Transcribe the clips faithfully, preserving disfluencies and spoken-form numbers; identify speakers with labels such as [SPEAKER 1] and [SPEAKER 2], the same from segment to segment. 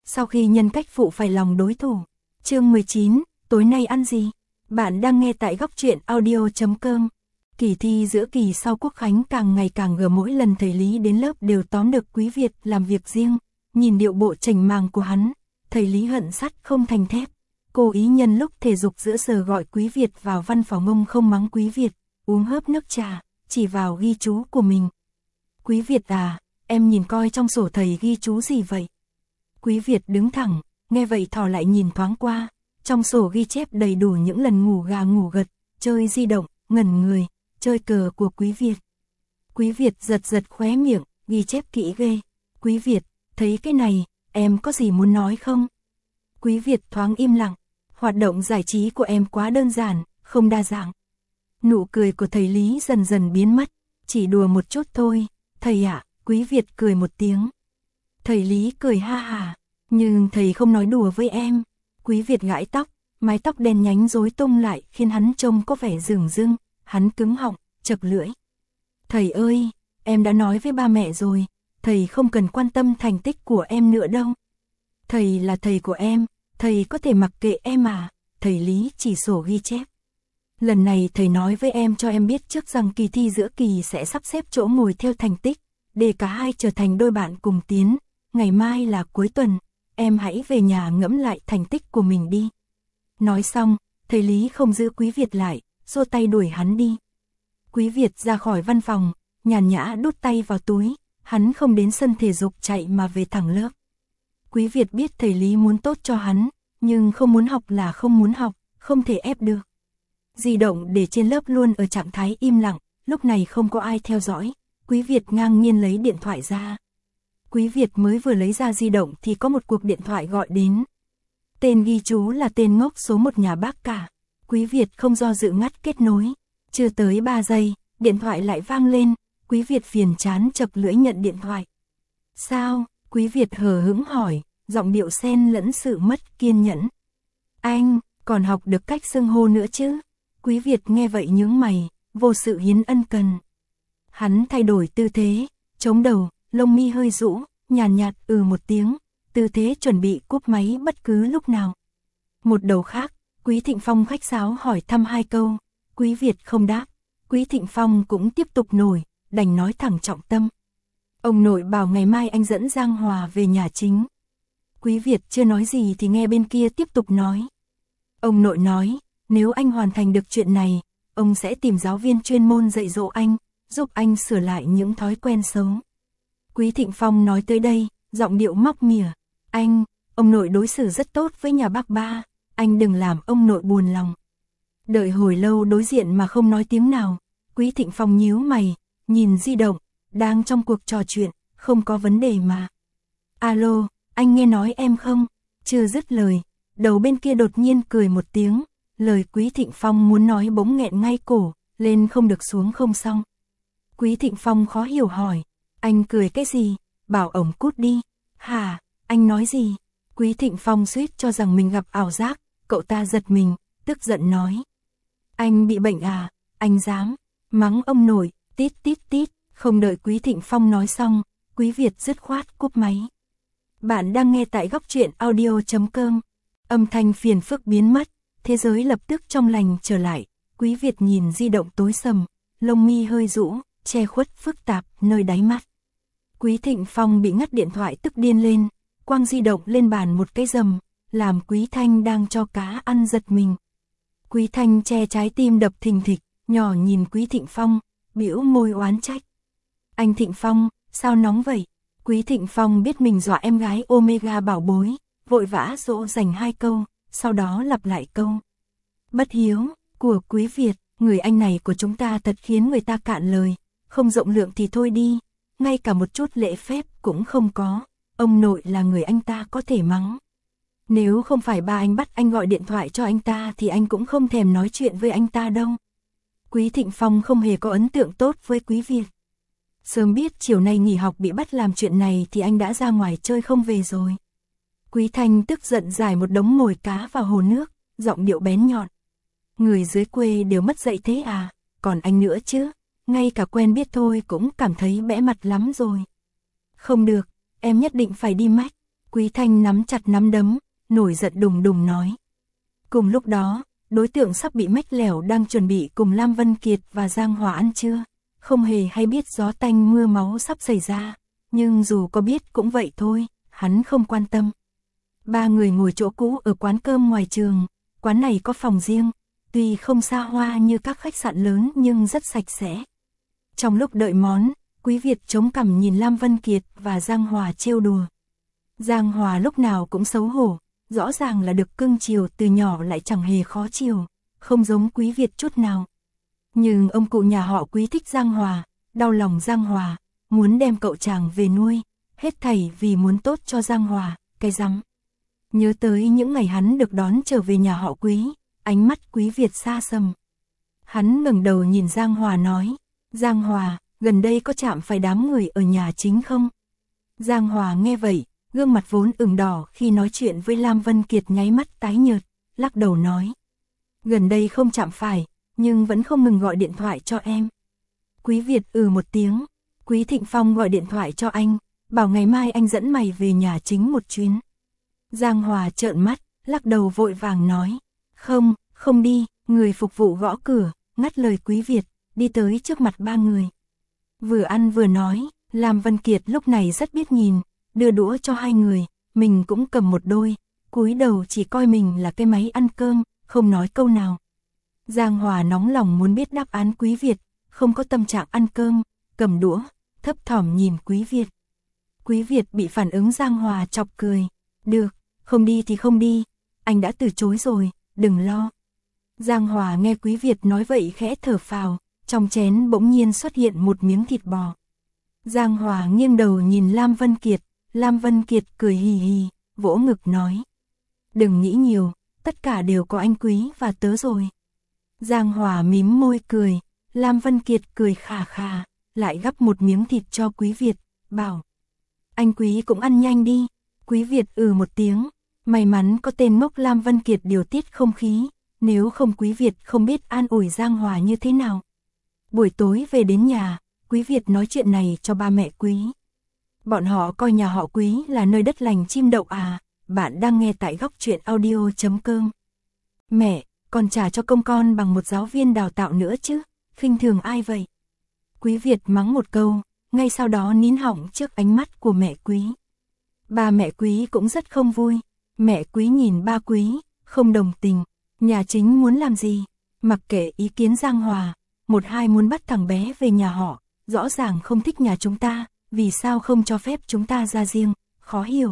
[SPEAKER 1] sau khi nhân cách phụ phải lòng đối thủ. Chương mười chín, tối nay ăn gì? Bạn đang nghe tại góc truyện audio chấm com. Kỳ thi giữa kỳ sau Quốc khánh càng ngày càng gờ, mỗi lần thầy Lý đến lớp đều tóm được Quý Việt làm việc riêng, nhìn điệu bộ chảnh màng của hắn, thầy Lý hận sắt không thành thép. Cố ý nhân lúc thể dục giữa giờ gọi Quý Việt vào văn phòng, ông không mắng Quý Việt, uống hớp nước trà, chỉ vào ghi chú của mình. Quý Việt à, em nhìn coi trong sổ thầy ghi chú gì vậy? Quý Việt đứng thẳng, nghe vậy thò lại nhìn thoáng qua, trong sổ ghi chép đầy đủ những lần ngủ gà ngủ gật, chơi di động, ngẩn người, chơi cờ của Quý Việt. Quý Việt giật giật khóe miệng, ghi chép kỹ ghê. Quý Việt, thấy cái này, em có gì muốn nói không? Quý Việt thoáng im lặng, hoạt động giải trí của em quá đơn giản, không đa dạng. Nụ cười của thầy Lý dần dần biến mất, chỉ đùa một chút thôi, thầy ạ. Quý Việt cười một tiếng. Thầy Lý cười ha hà, nhưng thầy không nói đùa với em. Quý Việt gãi tóc, mái tóc đen nhánh rối tung lại khiến hắn trông có vẻ rừng rưng, hắn cứng họng, chật lưỡi. Thầy ơi, em đã nói với ba mẹ rồi, thầy không cần quan tâm thành tích của em nữa đâu. Thầy là thầy của em, thầy có thể mặc kệ em à, thầy Lý chỉ sổ ghi chép. Lần này thầy nói với em cho em biết trước rằng kỳ thi giữa kỳ sẽ sắp xếp chỗ ngồi theo thành tích, để cả hai trở thành đôi bạn cùng tiến. Ngày mai là cuối tuần, em hãy về nhà ngẫm lại thành tích của mình đi. Nói xong, thầy Lý không giữ Quý Việt lại, xô tay đuổi hắn đi. Quý Việt ra khỏi văn phòng, nhàn nhã đút tay vào túi, hắn không đến sân thể dục chạy mà về thẳng lớp. Quý Việt biết thầy Lý muốn tốt cho hắn, nhưng không muốn học là không muốn học, không thể ép được. Di động để trên lớp luôn ở trạng thái im lặng, lúc này không có ai theo dõi. Quý Việt ngang nhiên lấy điện thoại ra. Quý Việt mới vừa lấy ra di động thì có một cuộc điện thoại gọi đến. Tên ghi chú là tên ngốc số một nhà bác cả. Quý Việt không do dự ngắt kết nối. Chưa tới ba giây, điện thoại lại vang lên. Quý Việt phiền chán chập lưỡi nhận điện thoại. Sao? Quý Việt hờ hững hỏi, giọng điệu xen lẫn sự mất kiên nhẫn. Anh, còn học được cách xưng hô nữa chứ? Quý Việt nghe vậy nhướng mày, vô sự hiến ân cần. Hắn thay đổi tư thế, chống đầu, lông mi hơi rũ, nhàn nhạt, nhạt ừ một tiếng, tư thế chuẩn bị cúp máy bất cứ lúc nào. Một đầu khác, Quý Thịnh Phong khách sáo hỏi thăm hai câu, Quý Việt không đáp, Quý Thịnh Phong cũng tiếp tục nổi, đành nói thẳng trọng tâm. Ông nội bảo ngày mai anh dẫn Giang Hòa về nhà chính. Quý Việt chưa nói gì thì nghe bên kia tiếp tục nói. Ông nội nói, nếu anh hoàn thành được chuyện này, ông sẽ tìm giáo viên chuyên môn dạy dỗ anh, giúp anh sửa lại những thói quen xấu. Quý Thịnh Phong nói tới đây, giọng điệu móc mỉa. Anh, ông nội đối xử rất tốt với nhà bác ba, anh đừng làm ông nội buồn lòng. Đợi hồi lâu đối diện mà không nói tiếng nào, Quý Thịnh Phong nhíu mày, nhìn di động, đang trong cuộc trò chuyện, không có vấn đề mà. Alo, anh nghe nói em không? Chưa dứt lời, đầu bên kia đột nhiên cười một tiếng, lời Quý Thịnh Phong muốn nói bỗng nghẹn ngay cổ, lên không được xuống không xong. Quý Thịnh Phong khó hiểu hỏi, anh cười cái gì, bảo ổng cút đi. Hả, anh nói gì? Quý Thịnh Phong suýt cho rằng mình gặp ảo giác, cậu ta giật mình, tức giận nói. Anh bị bệnh à, anh dám, mắng ông nội, tít tít tít, không đợi Quý Thịnh Phong nói xong, Quý Việt dứt khoát cúp máy. Bạn đang nghe tại góc truyện audio chấm com, âm thanh phiền phức biến mất, thế giới lập tức trong lành trở lại, Quý Việt nhìn di động tối sầm, lông mi hơi rũ, che khuất phức tạp nơi đáy mắt. Quý Thịnh Phong bị ngắt điện thoại tức điên lên, quăng di động lên bàn một cái rầm, làm Quý Thanh đang cho cá ăn giật mình. Quý Thanh che trái tim đập thình thịch, nhỏ nhìn Quý Thịnh Phong, bĩu môi oán trách. Anh Thịnh Phong, sao nóng vậy? Quý Thịnh Phong biết mình dọa em gái Omega bảo bối, vội vã dỗ dành hai câu, sau đó lặp lại câu. Bất hiếu, của Quý Việt, người anh này của chúng ta thật khiến người ta cạn lời, không rộng lượng thì thôi đi, ngay cả một chút lễ phép cũng không có, ông nội là người anh ta có thể mắng. Nếu không phải ba anh bắt anh gọi điện thoại cho anh ta thì anh cũng không thèm nói chuyện với anh ta đâu. Quý Thịnh Phong không hề có ấn tượng tốt với Quý Việt. Sớm biết chiều nay nghỉ học bị bắt làm chuyện này thì anh đã ra ngoài chơi không về rồi. Quý Thanh tức giận giải một đống mồi cá vào hồ nước, giọng điệu bén nhọn. Người dưới quê đều mất dạy thế à, còn anh nữa chứ, ngay cả quen biết thôi cũng cảm thấy bẽ mặt lắm rồi. Không được, em nhất định phải đi mách. Quý Thanh nắm chặt nắm đấm, nổi giận đùng đùng nói. Cùng lúc đó, đối tượng sắp bị mách lẻo đang chuẩn bị cùng Lam Vân Kiệt và Giang Hòa ăn trưa, không hề hay biết gió tanh mưa máu sắp xảy ra, nhưng dù có biết cũng vậy thôi, hắn không quan tâm. Ba người ngồi chỗ cũ ở quán cơm ngoài trường, quán này có phòng riêng, tuy không xa hoa như các khách sạn lớn nhưng rất sạch sẽ. Trong lúc đợi món, Quý Việt chống cằm nhìn Lam Vân Kiệt và Giang Hòa trêu đùa. Giang Hòa lúc nào cũng xấu hổ, rõ ràng là được cưng chiều từ nhỏ lại chẳng hề khó chiều, không giống Quý Việt chút nào. Nhưng ông cụ nhà họ Quý thích Giang Hòa, đau lòng Giang Hòa, muốn đem cậu chàng về nuôi, hết thảy vì muốn tốt cho Giang Hòa, cái rắm. Nhớ tới những ngày hắn được đón trở về nhà họ Quý, ánh mắt Quý Việt xa sầm. Hắn ngẩng đầu nhìn Giang Hòa nói, Giang Hòa, gần đây có chạm phải đám người ở nhà chính không? Giang Hòa nghe vậy, gương mặt vốn ửng đỏ khi nói chuyện với Lam Vân Kiệt nháy mắt tái nhợt, lắc đầu nói. Gần đây không chạm phải, nhưng vẫn không ngừng gọi điện thoại cho em. Quý Việt ừ một tiếng, Quý Thịnh Phong gọi điện thoại cho anh, bảo ngày mai anh dẫn mày về nhà chính một chuyến. Giang Hòa trợn mắt, lắc đầu vội vàng nói, không, không đi, người phục vụ gõ cửa, ngắt lời Quý Việt, đi tới trước mặt ba người. Vừa ăn vừa nói, Lam Vân Kiệt lúc này rất biết nhìn, đưa đũa cho hai người, mình cũng cầm một đôi, cúi đầu chỉ coi mình là cái máy ăn cơm, không nói câu nào. Giang Hòa nóng lòng muốn biết đáp án Quý Việt, không có tâm trạng ăn cơm, cầm đũa, thấp thỏm nhìn Quý Việt. Quý Việt bị phản ứng Giang Hòa chọc cười, được, không đi thì không đi, anh đã từ chối rồi, đừng lo. Giang Hòa nghe Quý Việt nói vậy khẽ thở phào, trong chén bỗng nhiên xuất hiện một miếng thịt bò. Giang Hòa nghiêng đầu nhìn Lam Vân Kiệt, Lam Vân Kiệt cười hì hì, vỗ ngực nói. Đừng nghĩ nhiều, tất cả đều có anh Quý và tớ rồi. Giang Hòa mím môi cười, Lam Vân Kiệt cười khà khà, lại gắp một miếng thịt cho Quý Việt, bảo. Anh Quý cũng ăn nhanh đi. Quý Việt ừ một tiếng, may mắn có tên ngốc Lam Vân Kiệt điều tiết không khí, nếu không Quý Việt không biết an ủi Giang Hòa như thế nào. Buổi tối về đến nhà, Quý Việt nói chuyện này cho ba mẹ Quý. Bọn họ coi nhà họ Quý là nơi đất lành chim đậu à, bạn đang nghe tại góc truyện audio chấm com. Mẹ, còn trả cho công con bằng một giáo viên đào tạo nữa chứ, khinh thường ai vậy? Quý Việt mắng một câu, ngay sau đó nín họng trước ánh mắt của mẹ Quý. Ba mẹ Quý cũng rất không vui, mẹ Quý nhìn ba Quý, không đồng tình, nhà chính muốn làm gì, mặc kệ ý kiến Giang Hòa, một hai muốn bắt thằng bé về nhà họ, rõ ràng không thích nhà chúng ta, vì sao không cho phép chúng ta ra riêng, khó hiểu.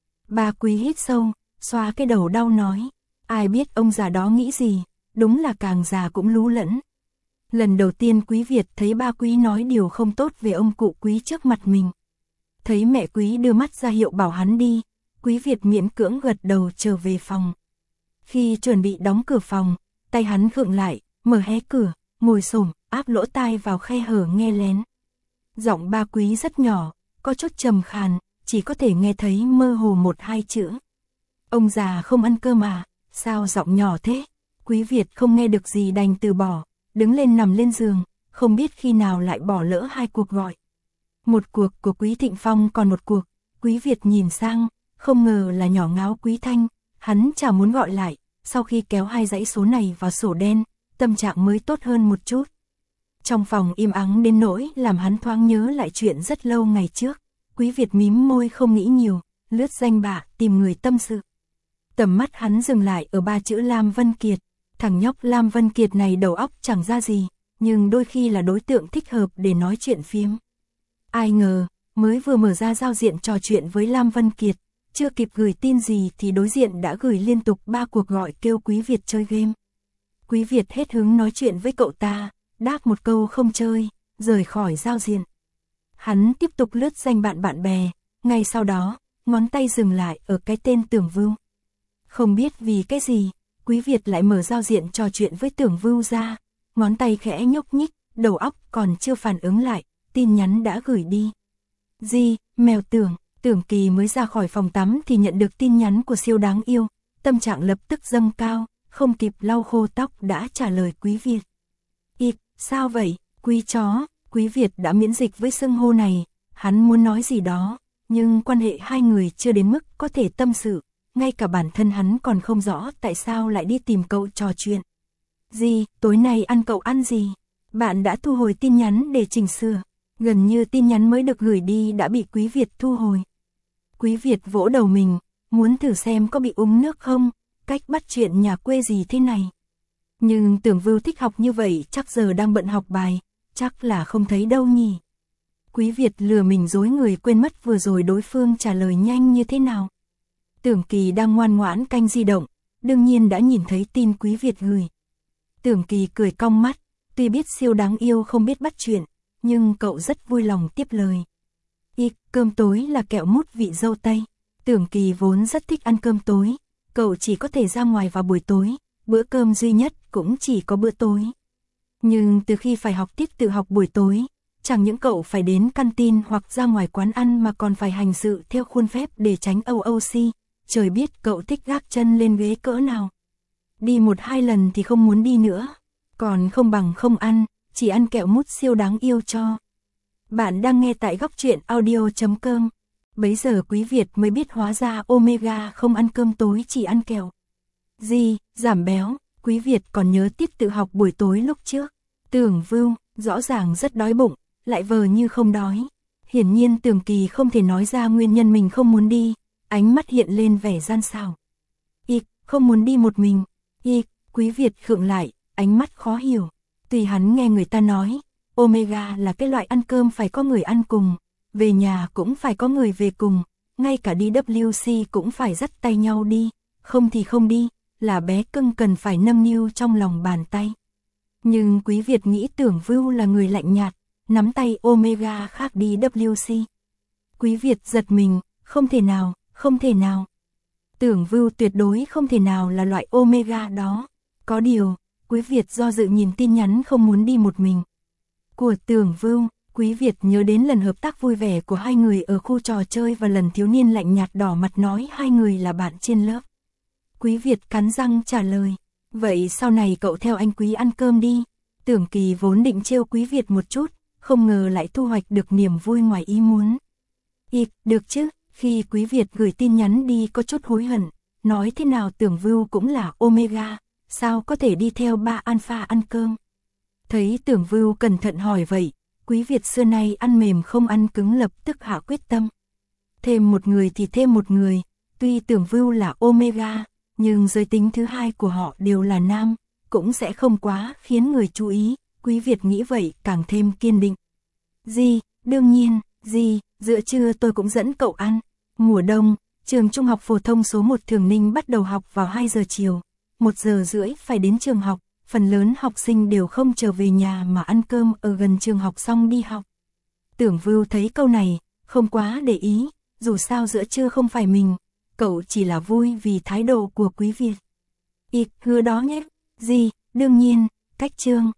[SPEAKER 1] Ba Quý hít sâu, xoa cái đầu đau nói, ai biết ông già đó nghĩ gì, đúng là càng già cũng lú lẫn. Lần đầu tiên Quý Việt thấy ba Quý nói điều không tốt về ông cụ Quý trước mặt mình. Thấy mẹ Quý đưa mắt ra hiệu bảo hắn đi, Quý Việt miễn cưỡng gật đầu trở về phòng. Khi chuẩn bị đóng cửa phòng, tay hắn khựng lại, mở hé cửa, ngồi xổm, áp lỗ tai vào khe hở nghe lén. Giọng ba Quý rất nhỏ, có chút trầm khàn, chỉ có thể nghe thấy mơ hồ một hai chữ. Ông già không ăn cơm à, sao giọng nhỏ thế? Quý Việt không nghe được gì đành từ bỏ, đứng lên nằm lên giường, không biết khi nào lại bỏ lỡ hai cuộc gọi. Một cuộc của Quý Thịnh Phong còn một cuộc, Quý Việt nhìn sang, không ngờ là nhỏ ngáo Quý Thanh, hắn chả muốn gọi lại, sau khi kéo hai dãy số này vào sổ đen, tâm trạng mới tốt hơn một chút. Trong phòng im ắng đến nỗi làm hắn thoáng nhớ lại chuyện rất lâu ngày trước, Quý Việt mím môi không nghĩ nhiều, lướt danh bạ tìm người tâm sự. Tầm mắt hắn dừng lại ở ba chữ Lam Vân Kiệt, thằng nhóc Lam Vân Kiệt này đầu óc chẳng ra gì, nhưng đôi khi là đối tượng thích hợp để nói chuyện phiếm. Ai ngờ, mới vừa mở ra giao diện trò chuyện với Lam Vân Kiệt, chưa kịp gửi tin gì thì đối diện đã gửi liên tục ba cuộc gọi kêu Quý Việt chơi game. Quý Việt hết hứng nói chuyện với cậu ta, đáp một câu không chơi, rời khỏi giao diện. Hắn tiếp tục lướt danh bạn bạn bè, ngay sau đó, ngón tay dừng lại ở cái tên Tưởng Vưu. Không biết vì cái gì, Quý Việt lại mở giao diện trò chuyện với Tưởng Vưu ra, ngón tay khẽ nhúc nhích, đầu óc còn chưa phản ứng lại, tin nhắn đã gửi đi. Di, mèo Tưởng, Tưởng Kỳ mới ra khỏi phòng tắm thì nhận được tin nhắn của siêu đáng yêu, tâm trạng lập tức dâng cao, không kịp lau khô tóc đã trả lời Quý Việt. Ịp, sao vậy, Quý chó, Quý Việt đã miễn dịch với xưng hô này, hắn muốn nói gì đó, nhưng quan hệ hai người chưa đến mức có thể tâm sự, ngay cả bản thân hắn còn không rõ tại sao lại đi tìm cậu trò chuyện. Gì, tối nay ăn cậu ăn gì? Bạn đã thu hồi tin nhắn để chỉnh sửa, gần như tin nhắn mới được gửi đi đã bị Quý Việt thu hồi. Quý Việt vỗ đầu mình, muốn thử xem có bị uống nước không, cách bắt chuyện nhà quê gì thế này. Nhưng Tưởng Vưu thích học như vậy chắc giờ đang bận học bài, chắc là không thấy đâu nhỉ. Quý Việt lừa mình dối người quên mất vừa rồi đối phương trả lời nhanh như thế nào. Tưởng Kỳ đang ngoan ngoãn canh di động, đương nhiên đã nhìn thấy tin Quý Việt gửi. Tưởng Kỳ cười cong mắt, tuy biết siêu đáng yêu không biết bắt chuyện, nhưng cậu rất vui lòng tiếp lời. Y, cơm tối là kẹo mút vị dâu tây. Tưởng Kỳ vốn rất thích ăn cơm tối, cậu chỉ có thể ra ngoài vào buổi tối, bữa cơm duy nhất cũng chỉ có bữa tối. Nhưng từ khi phải học tiết tự học buổi tối, chẳng những cậu phải đến canteen hoặc ra ngoài quán ăn mà còn phải hành sự theo khuôn phép để tránh o o xê, trời biết cậu thích gác chân lên ghế cỡ nào. Đi một hai lần thì không muốn đi nữa, còn không bằng không ăn, chỉ ăn kẹo mút siêu đáng yêu cho. Bạn đang nghe tại góc truyện audio chấm com. Bấy giờ Quý Việt mới biết hóa ra Omega không ăn cơm tối chỉ ăn kẹo. Gì, giảm béo, Quý Việt còn nhớ tiết tự học buổi tối lúc trước. Tưởng Vưu, rõ ràng rất đói bụng, lại vờ như không đói. Hiển nhiên Tưởng Kỳ không thể nói ra nguyên nhân mình không muốn đi, ánh mắt hiện lên vẻ gian xảo. Y, không muốn đi một mình. Y, Quý Việt khựng lại, ánh mắt khó hiểu. Tuy hắn nghe người ta nói, Omega là cái loại ăn cơm phải có người ăn cùng, về nhà cũng phải có người về cùng, ngay cả đi vê kép xê cũng phải dắt tay nhau đi, không thì không đi, là bé cưng cần phải nâng niu trong lòng bàn tay. Nhưng Quý Việt nghĩ Tưởng Vưu là người lạnh nhạt, nắm tay Omega khác đi vê kép xê. Quý Việt giật mình, không thể nào, không thể nào. Tưởng Vưu tuyệt đối không thể nào là loại Omega đó. Có điều, Quý Việt do dự nhìn tin nhắn không muốn đi một mình của Tưởng Vưu. Quý Việt nhớ đến lần hợp tác vui vẻ của hai người ở khu trò chơi và lần thiếu niên lạnh nhạt đỏ mặt nói hai người là bạn trên lớp. Quý Việt cắn răng trả lời, vậy sau này cậu theo anh Quý ăn cơm đi. Tưởng Kỳ vốn định trêu Quý Việt một chút, không ngờ lại thu hoạch được niềm vui ngoài ý muốn. Y, được chứ, khi Quý Việt gửi tin nhắn đi có chút hối hận, nói thế nào Tưởng Vưu cũng là Omega, sao có thể đi theo ba Alpha ăn cơm. Thấy Tưởng Vưu cẩn thận hỏi vậy, Quý Việt xưa nay ăn mềm không ăn cứng lập tức hạ quyết tâm. Thêm một người thì thêm một người, tuy Tưởng Vưu là Omega, nhưng giới tính thứ hai của họ đều là nam, cũng sẽ không quá khiến người chú ý, Quý Việt nghĩ vậy càng thêm kiên định. Gì, đương nhiên, gì, giữa trưa tôi cũng dẫn cậu ăn. Mùa đông, trường trung học phổ thông số một Thường Ninh bắt đầu học vào hai giờ chiều, một giờ rưỡi phải đến trường học, phần lớn học sinh đều không trở về nhà mà ăn cơm ở gần trường học xong đi học. Tưởng Vưu thấy câu này, không quá để ý, dù sao giữa trưa không phải mình, cậu chỉ là vui vì thái độ của Quý Việt. Y, hứa đó nhé, gì, đương nhiên, cách trường.